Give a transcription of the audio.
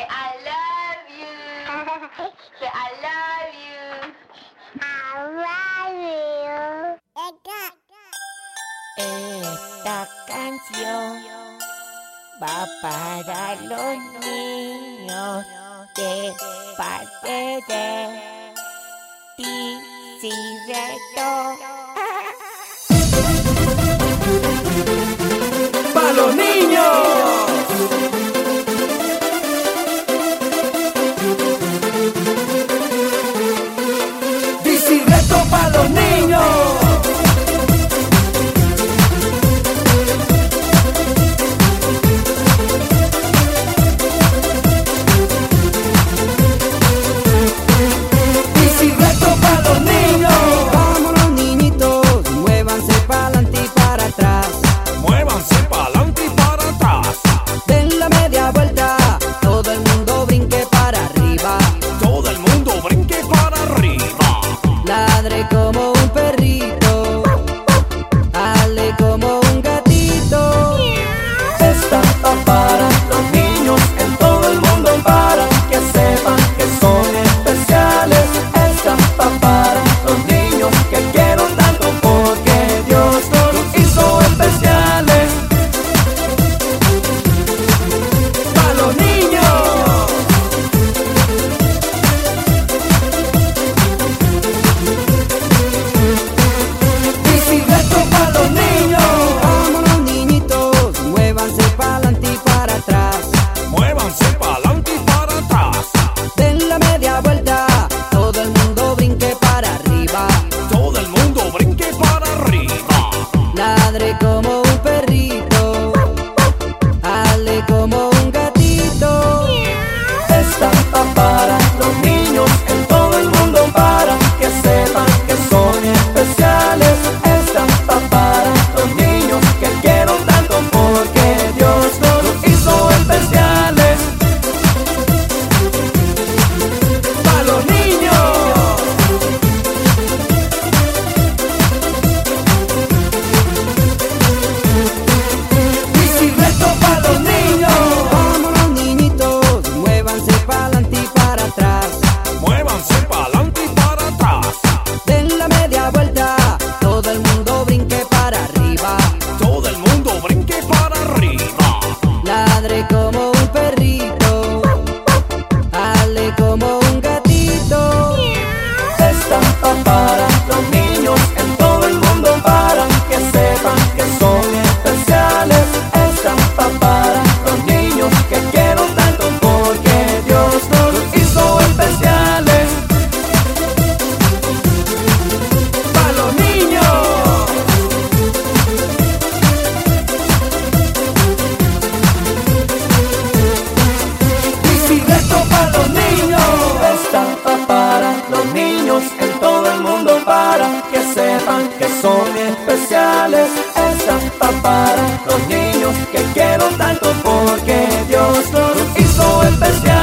I love you. Say I love you. Esta canción va para los niños de parte de Dizzy Reto. ¡Pa' los niños! Dizzy Reto pa' los niños. Dizzy Reto pa' los niños. Vámonos niñitos, muévanse pa'lante y para atrás. Muévanse pa'lante y para atrás. Den la media vuelta, todo el mundo brinque para arriba. Todo el mundo brinque para arriba. Ladre como un perrito, ale como un gatito. Esta está para los niños, en todo el mundo para que sepan que son especiales. Esta está para los niños que quiero tanto porque Dios los hizo especiales. Para los niños. Dizzy Reto para los niños. Vámonos niñitos, muévanse pa'lante y para atrás. Muévanse pa'lante y para atrás. Den la media vuelta, todo el mundo brinque para arriba. Todo el mundo brinque para arriba. Ladre como un perrito, ale como un gatito. Esta está para los niños, en todo el mundo para que sepan que son especiales. Esta está para los niños que quiero tanto porque Dios los hizo especiales. Para los niños. Dizzy Reto para los niños. Vámonos niñitos, muévanse pa'lante y para atrás. Muévanse pa'lante y para atrás. Den la media vuelta, todo el mundo brinque para arriba. Todo el mundo brinque para arriba. Ladre como un perrito, ale como un gatito. Esta está para los niños, en todo el mundo para que sepan que son especiales. Esta está para los niños que quiero tanto porque Dios los hizo especiales. Para los niños. Dizzy Reto para los niños. Esta está para los niños, en todo el mundo para que sepan que son especiales. Esta está para los niños que quiero tanto porque Dios los hizo especiales.